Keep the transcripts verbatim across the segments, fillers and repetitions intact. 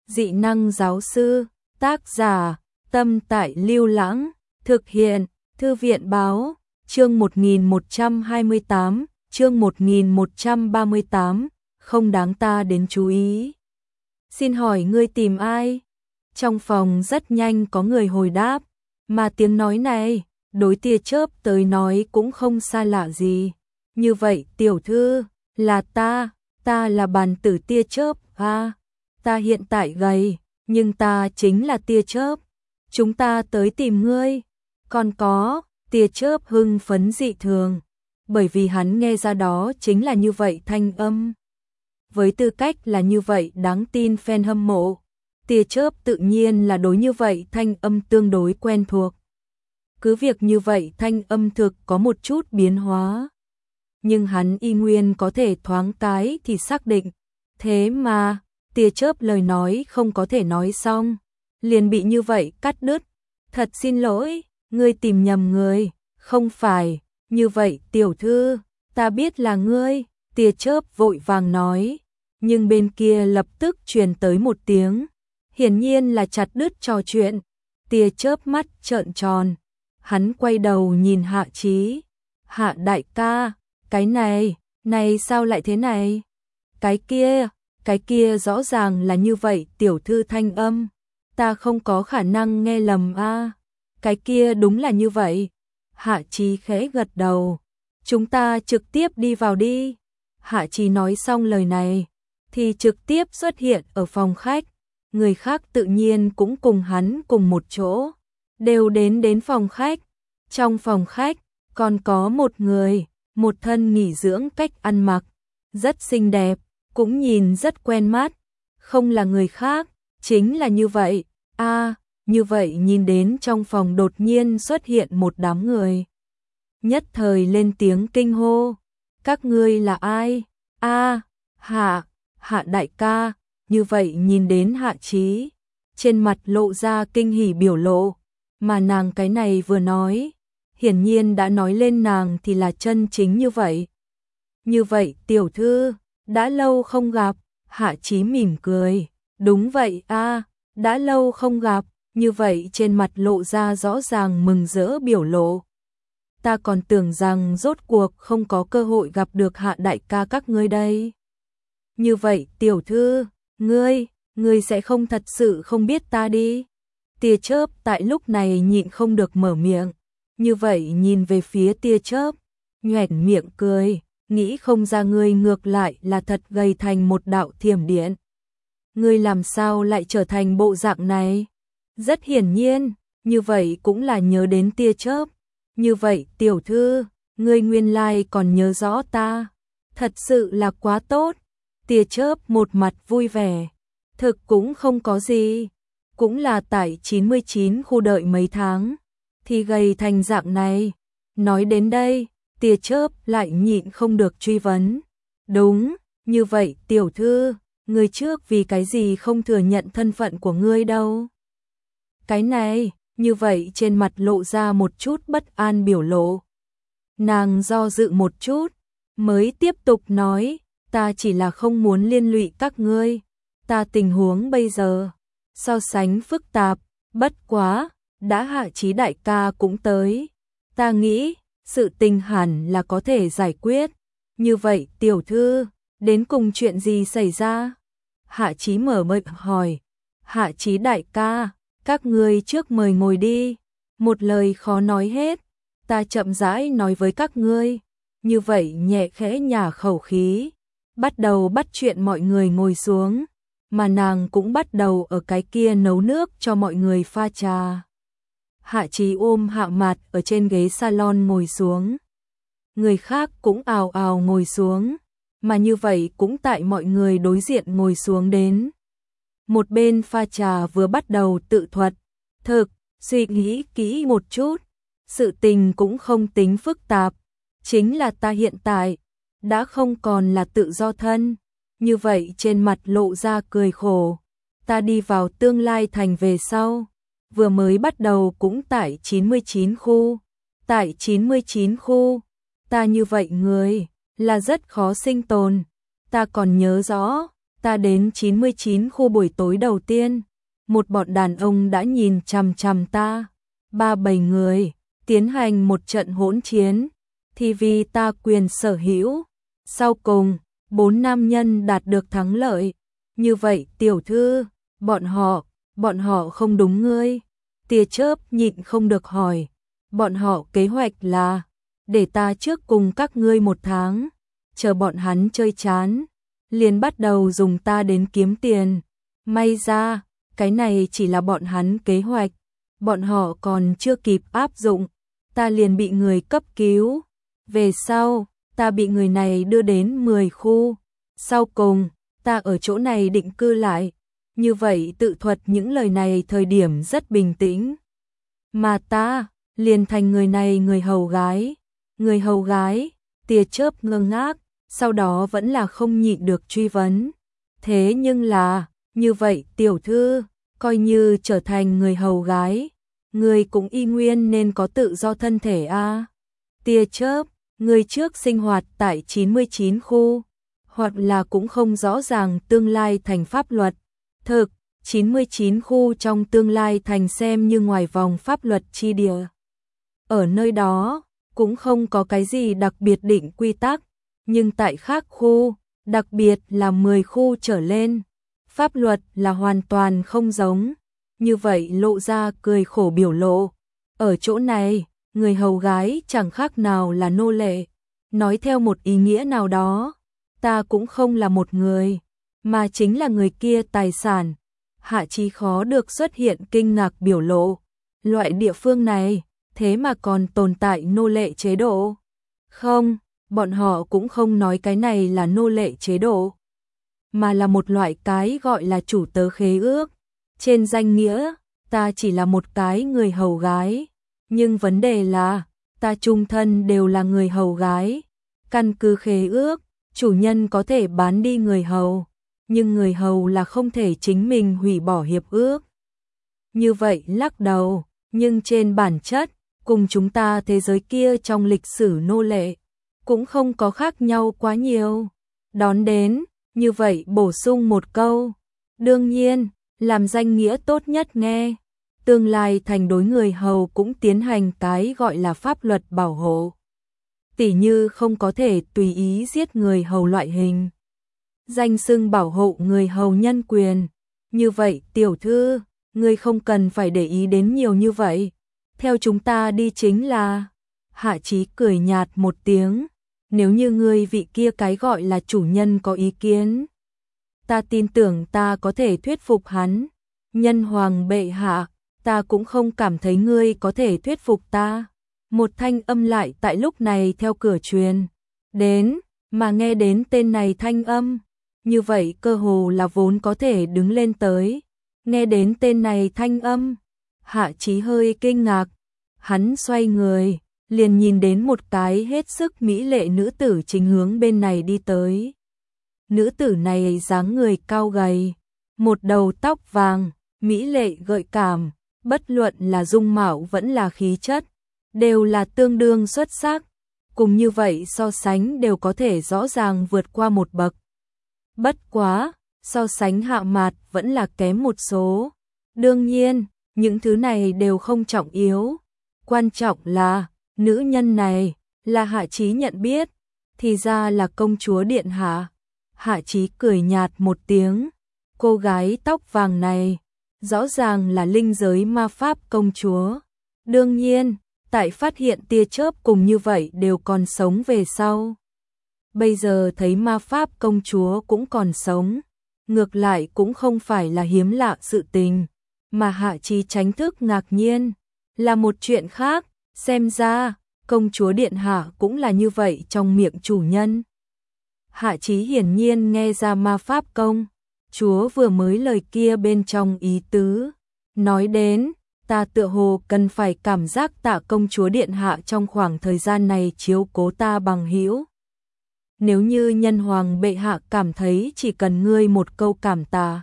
Dị năng giáo sư, tác giả, Tâm Tại Lưu Lãng, thực hiện, Thư viện báo, chương một nghìn một trăm hai mươi tám, chương một nghìn một trăm ba mươi tám, không đáng ta đến chú ý. Xin hỏi ngươi tìm ai? Trong phòng rất nhanh có người hồi đáp, mà tiếng nói này, đối tia chớp tới nói cũng không xa lạ gì. Như vậy tiểu thư, là ta, ta là bàn tử tia chớp, à, ta hiện tại gầy, nhưng ta chính là tia chớp. Chúng ta tới tìm ngươi. Còn có, tia chớp hưng phấn dị thường, bởi vì hắn nghe ra đó chính là như vậy thanh âm. Với tư cách là như vậy đáng tin fan hâm mộ, tia chớp tự nhiên là đối như vậy thanh âm tương đối quen thuộc. Cứ việc như vậy thanh âm thực có một chút biến hóa, nhưng hắn y nguyên có thể thoáng cái thì xác định. Thế mà, tia chớp lời nói không có thể nói xong, liền bị như vậy cắt đứt. Thật xin lỗi, ngươi tìm nhầm người, không phải, như vậy tiểu thư, ta biết là ngươi, tia chớp vội vàng nói, nhưng bên kia lập tức truyền tới một tiếng, hiển nhiên là chặt đứt trò chuyện. Tia chớp mắt trợn tròn, hắn quay đầu nhìn Hạ Chí. Hạ đại ca, cái này, này sao lại thế này? Cái kia, cái kia rõ ràng là như vậy tiểu thư thanh âm, ta không có khả năng nghe lầm a. À. Cái kia đúng là như vậy. Hạ Chí khẽ gật đầu, chúng ta trực tiếp đi vào đi. Hạ Chí nói xong lời này, thì trực tiếp xuất hiện ở phòng khách. Người khác tự nhiên cũng cùng hắn cùng một chỗ, đều đến đến phòng khách. Trong phòng khách, còn có một người, một thân nghỉ dưỡng cách ăn mặc, rất xinh đẹp, cũng nhìn rất quen mắt. Không là người khác, chính là như vậy. A, à, như vậy nhìn đến trong phòng đột nhiên xuất hiện một đám người. Nhất thời lên tiếng kinh hô. Các ngươi là ai? A, à, Hạ, Hạ đại ca. Như vậy nhìn đến Hạ Chí, trên mặt lộ ra kinh hỉ biểu lộ, mà nàng cái này vừa nói, hiển nhiên đã nói lên nàng thì là chân chính như vậy. Như vậy tiểu thư, đã lâu không gặp. Hạ Chí mỉm cười, đúng vậy a, à, đã lâu không gặp. Như vậy trên mặt lộ ra rõ ràng mừng rỡ biểu lộ. Ta còn tưởng rằng rốt cuộc không có cơ hội gặp được Hạ đại ca các ngươi đây. Như vậy tiểu thư, ngươi, ngươi sẽ không thật sự không biết ta đi. Tia chớp tại lúc này nhịn không được mở miệng, như vậy nhìn về phía tia chớp, nhoẻn miệng cười, nghĩ không ra ngươi ngược lại là thật gầy thành một đạo thiểm điện. Ngươi làm sao lại trở thành bộ dạng này? Rất hiển nhiên, như vậy cũng là nhớ đến tia chớp. Như vậy tiểu thư, ngươi nguyên lai còn nhớ rõ ta, thật sự là quá tốt. Tia chớp một mặt vui vẻ, thực cũng không có gì, cũng là tại chín mươi chín khu đợi mấy tháng, thì gầy thành dạng này. Nói đến đây, tia chớp lại nhịn không được truy vấn. Đúng, như vậy tiểu thư, người trước vì cái gì không thừa nhận thân phận của ngươi đâu? Cái này, như vậy trên mặt lộ ra một chút bất an biểu lộ. Nàng do dự một chút, mới tiếp tục nói, ta chỉ là không muốn liên lụy các ngươi, ta tình huống bây giờ so sánh phức tạp, bất quá, đã Hạ Chí đại ca cũng tới, ta nghĩ, sự tình hẳn là có thể giải quyết. Như vậy tiểu thư, đến cùng chuyện gì xảy ra? Hạ Chí mở miệng hỏi. Hạ Chí đại ca, các ngươi trước mời ngồi đi, một lời khó nói hết, ta chậm rãi nói với các ngươi. Như vậy nhẹ khẽ nhả khẩu khí, bắt đầu bắt chuyện mọi người ngồi xuống, mà nàng cũng bắt đầu ở cái kia nấu nước cho mọi người pha trà. Hạ Chí ôm Hạ Mạt ở trên ghế salon ngồi xuống. Người khác cũng ào ào ngồi xuống, mà như vậy cũng tại mọi người đối diện ngồi xuống đến. Một bên pha trà vừa bắt đầu tự thuật, thực, suy nghĩ kỹ một chút, sự tình cũng không tính phức tạp, chính là ta hiện tại đã không còn là tự do thân. Như vậy trên mặt lộ ra cười khổ, ta đi vào tương lai thành về sau, vừa mới bắt đầu cũng tại chín mươi chín khu, tại chín mươi chín khu, ta như vậy người là rất khó sinh tồn. Ta còn nhớ rõ, Ta đến chín mươi chín khu buổi tối đầu tiên, một bọn đàn ông đã nhìn chằm chằm ta, ba bảy người, tiến hành một trận hỗn chiến, thì vì ta quyền sở hữu. Sau cùng, bốn nam nhân đạt được thắng lợi. Như vậy tiểu thư, bọn họ, bọn họ không đúng ngươi. Tia chớp nhịn không được hỏi, bọn họ kế hoạch là, để ta trước cùng các ngươi một tháng, chờ bọn hắn chơi chán, liền bắt đầu dùng ta đến kiếm tiền. May ra, cái này chỉ là bọn hắn kế hoạch, bọn họ còn chưa kịp áp dụng, ta liền bị người cấp cứu. Về sau, ta bị người này đưa đến mười khu, sau cùng, ta ở chỗ này định cư lại. Như vậy tự thuật những lời này thời điểm rất bình tĩnh. Mà ta, liền thành người này người hầu gái. Người hầu gái, tia chớp ngơ ngác, sau đó vẫn là không nhịn được truy vấn. Thế nhưng là, như vậy tiểu thư, coi như trở thành người hầu gái, người cũng y nguyên nên có tự do thân thể a. À? Tia chớp, người trước sinh hoạt tại chín mươi chín khu, hoặc là cũng không rõ ràng tương lai thành pháp luật. Thực, chín mươi chín khu trong tương lai thành xem như ngoài vòng pháp luật chi địa. Ở nơi đó, cũng không có cái gì đặc biệt định quy tắc, nhưng tại khác khu, đặc biệt là mười khu trở lên, pháp luật là hoàn toàn không giống. Như vậy lộ ra cười khổ biểu lộ. Ở chỗ này, người hầu gái chẳng khác nào là nô lệ. Nói theo một ý nghĩa nào đó, ta cũng không là một người, mà chính là người kia tài sản. Hạ Chí khó được xuất hiện kinh ngạc biểu lộ. Loại địa phương này, thế mà còn tồn tại nô lệ chế độ. Không, bọn họ cũng không nói cái này là nô lệ chế độ, mà là một loại cái gọi là chủ tớ khế ước. Trên danh nghĩa, ta chỉ là một cái người hầu gái, nhưng vấn đề là, ta chung thân đều là người hầu gái. Căn cứ khế ước, chủ nhân có thể bán đi người hầu, nhưng người hầu là không thể chính mình hủy bỏ hiệp ước. Như vậy lắc đầu, nhưng trên bản chất, cùng chúng ta thế giới kia trong lịch sử nô lệ, cũng không có khác nhau quá nhiều. Đón đến, như vậy bổ sung một câu, đương nhiên, làm danh nghĩa tốt nhất nghe, tương lai thành đối người hầu cũng tiến hành cái gọi là pháp luật bảo hộ. Tỉ như không có thể tùy ý giết người hầu loại hình. Danh xưng bảo hộ người hầu nhân quyền. Như vậy tiểu thư, ngươi không cần phải để ý đến nhiều như vậy. Theo chúng ta đi chính là... Hạ Chí cười nhạt một tiếng. Nếu như ngươi vị kia cái gọi là chủ nhân có ý kiến, ta tin tưởng ta có thể thuyết phục hắn. Nhân hoàng bệ hạ, ta cũng không cảm thấy ngươi có thể thuyết phục ta. Một thanh âm lại tại lúc này theo cửa truyền đến, mà nghe đến tên này thanh âm, như vậy cơ hồ là vốn có thể đứng lên tới. Nghe đến tên này thanh âm, Hạ Chí hơi kinh ngạc, hắn xoay người, liền nhìn đến một cái hết sức mỹ lệ nữ tử chính hướng bên này đi tới. Nữ tử này dáng người cao gầy, một đầu tóc vàng, mỹ lệ gợi cảm, bất luận là dung mạo vẫn là khí chất, đều là tương đương xuất sắc, cùng như vậy so sánh đều có thể rõ ràng vượt qua một bậc. Bất quá, so sánh Hạ Mạt vẫn là kém một số. Đương nhiên, những thứ này đều không trọng yếu. Quan trọng là, nữ nhân này, là Hạ Chí nhận biết, thì ra là công chúa điện hạ. Hạ Chí cười nhạt một tiếng, cô gái tóc vàng này, rõ ràng là linh giới ma pháp công chúa. Đương nhiên, tại phát hiện tia chớp cùng như vậy đều còn sống về sau. Bây giờ thấy ma pháp công chúa cũng còn sống, ngược lại cũng không phải là hiếm lạ sự tình, mà Hạ Chí tránh thức ngạc nhiên, là một chuyện khác, xem ra, công chúa điện hạ cũng là như vậy trong miệng chủ nhân. Hạ Chí hiển nhiên nghe ra ma pháp công chúa vừa mới lời kia bên trong ý tứ, nói đến, ta tựa hồ cần phải cảm giác tạ công chúa điện hạ trong khoảng thời gian này chiếu cố ta bằng hữu. Nếu như nhân hoàng bệ hạ cảm thấy chỉ cần ngươi một câu cảm tạ,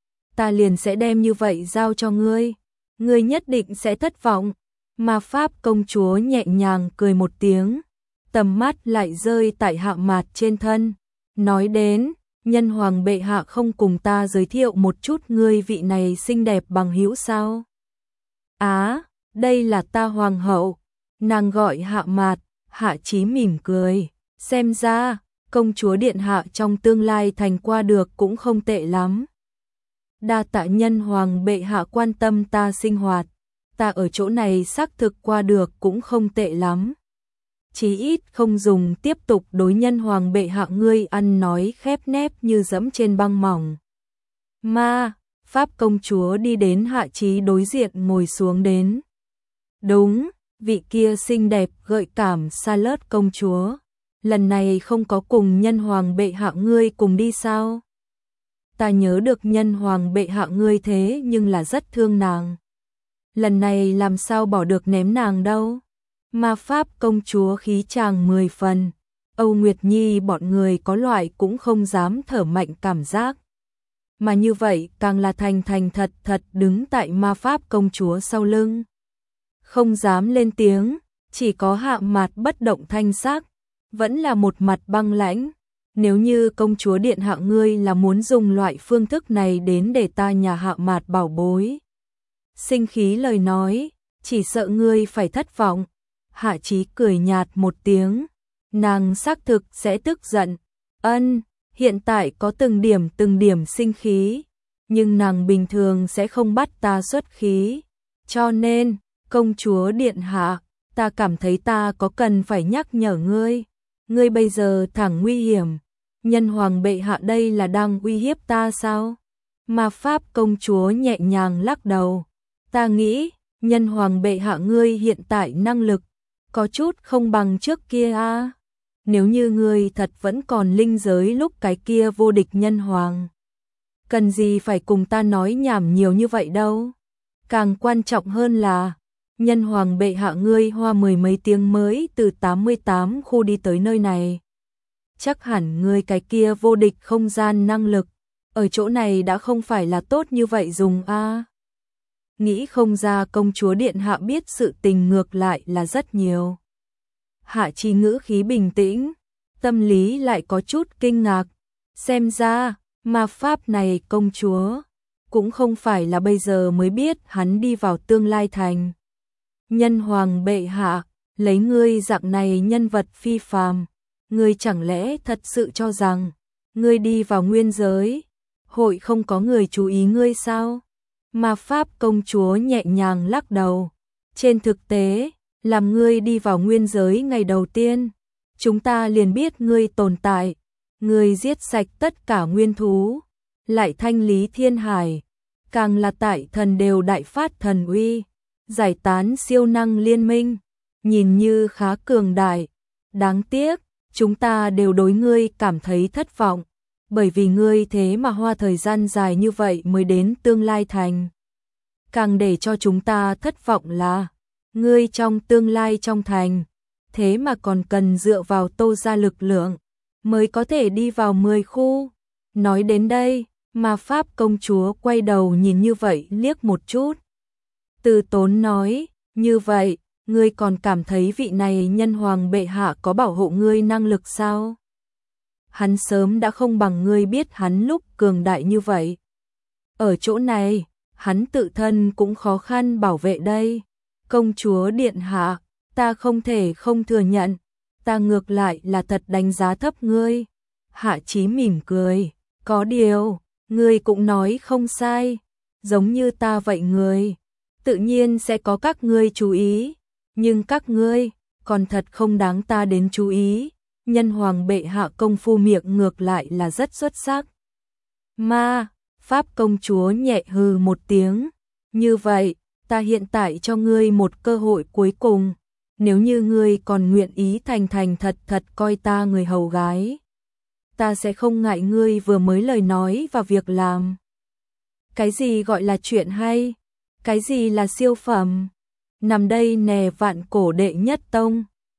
ta liền sẽ đem như vậy giao cho ngươi, ngươi nhất định sẽ thất vọng. Ma pháp công chúa nhẹ nhàng cười một tiếng, tầm mắt lại rơi tại Hạ Mạt trên thân, nói đến, nhân hoàng bệ hạ không cùng ta giới thiệu một chút ngươi vị này xinh đẹp bằng hữu sao? Á, đây là ta hoàng hậu, nàng gọi Hạ Mạt. Hạ Chí mỉm cười, xem ra công chúa điện hạ trong tương lai thành qua được cũng không tệ lắm. Đa tạ nhân hoàng bệ hạ quan tâm ta sinh hoạt, ta ở chỗ này xác thực qua được cũng không tệ lắm. Chí ít không dùng tiếp tục đối nhân hoàng bệ hạ ngươi ăn nói khép nép như dẫm trên băng mỏng. Ma, Pháp công chúa đi đến Hạ Chí đối diện ngồi xuống đến. Đúng, vị kia xinh đẹp gợi cảm Charlotte công chúa, lần này không có cùng nhân hoàng bệ hạ ngươi cùng đi sao? Ta nhớ được nhân hoàng bệ hạ ngươi thế nhưng là rất thương nàng. Lần này làm sao bỏ được ném nàng đâu? Ma Pháp công chúa khí chàng mười phần, Âu Nguyệt Nhi bọn người có loại cũng không dám thở mạnh cảm giác. Mà như vậy càng là thành thành thật thật đứng tại Ma Pháp công chúa sau lưng. Không dám lên tiếng, chỉ có Hạ Mạt bất động thanh sắc, vẫn là một mặt băng lãnh. Nếu như công chúa điện hạ ngươi là muốn dùng loại phương thức này đến để ta nhà Hạ Mạt bảo bối sinh khí lời nói, chỉ sợ ngươi phải thất vọng. Hạ Chí cười nhạt một tiếng, nàng xác thực sẽ tức giận. Ân, hiện tại có từng điểm từng điểm sinh khí, nhưng nàng bình thường sẽ không bắt ta xuất khí. Cho nên, công chúa điện hạ, ta cảm thấy ta có cần phải nhắc nhở ngươi. Ngươi bây giờ thẳng nguy hiểm, nhân hoàng bệ hạ đây là đang uy hiếp ta sao? Ma Pháp công chúa nhẹ nhàng lắc đầu. Ta nghĩ, nhân hoàng bệ hạ ngươi hiện tại năng lực có chút không bằng trước kia a. À? Nếu như ngươi thật vẫn còn linh giới lúc cái kia vô địch nhân hoàng, cần gì phải cùng ta nói nhảm nhiều như vậy đâu. Càng quan trọng hơn là, nhân hoàng bệ hạ ngươi hoa mười mấy tiếng mới từ tám mươi tám khu đi tới nơi này. Chắc hẳn ngươi cái kia vô địch không gian năng lực, ở chỗ này đã không phải là tốt như vậy dùng a. À? Nghĩ không ra công chúa điện hạ biết sự tình ngược lại là rất nhiều. Hạ Chí ngữ khí bình tĩnh, tâm lý lại có chút kinh ngạc. Xem ra, ma pháp này công chúa, cũng không phải là bây giờ mới biết hắn đi vào tương lai thành. Nhân hoàng bệ hạ, lấy ngươi dạng này nhân vật phi phàm, ngươi chẳng lẽ thật sự cho rằng, ngươi đi vào nguyên giới, hội không có người chú ý ngươi sao? Ma Pháp công chúa nhẹ nhàng lắc đầu. Trên thực tế, làm ngươi đi vào nguyên giới ngày đầu tiên, chúng ta liền biết ngươi tồn tại. Ngươi giết sạch tất cả nguyên thú, lại thanh lý thiên hải, càng là tại thần đều đại phát thần uy, giải tán siêu năng liên minh, nhìn như khá cường đại. Đáng tiếc, chúng ta đều đối ngươi cảm thấy thất vọng, bởi vì ngươi thế mà hoa thời gian dài như vậy mới đến tương lai thành. Càng để cho chúng ta thất vọng là, ngươi trong tương lai trong thành, thế mà còn cần dựa vào Tô gia lực lượng, mới có thể đi vào mười khu. Nói đến đây, Ma Pháp công chúa quay đầu nhìn như vậy liếc một chút. Từ tốn nói, như vậy, ngươi còn cảm thấy vị này nhân hoàng bệ hạ có bảo hộ ngươi năng lực sao? Hắn sớm đã không bằng ngươi biết hắn lúc cường đại như vậy. Ở chỗ này, hắn tự thân cũng khó khăn bảo vệ đây. Công chúa điện hạ, ta không thể không thừa nhận, ta ngược lại là thật đánh giá thấp ngươi. Hạ Chí mỉm cười, có điều, ngươi cũng nói không sai, giống như ta vậy người, tự nhiên sẽ có các ngươi chú ý, nhưng các ngươi còn thật không đáng ta đến chú ý. Nhân hoàng bệ hạ công phu miệng ngược lại là rất xuất sắc. Ma Pháp công chúa nhẹ hừ một tiếng, như vậy, ta hiện tại cho ngươi một cơ hội cuối cùng, nếu như ngươi còn nguyện ý thành thành thật thật coi ta người hầu gái, ta sẽ không ngại ngươi vừa mới lời nói và việc làm. Cái gì gọi là chuyện hay? Cái gì là siêu phẩm? Nằm đây nè vạn cổ đệ nhất tông,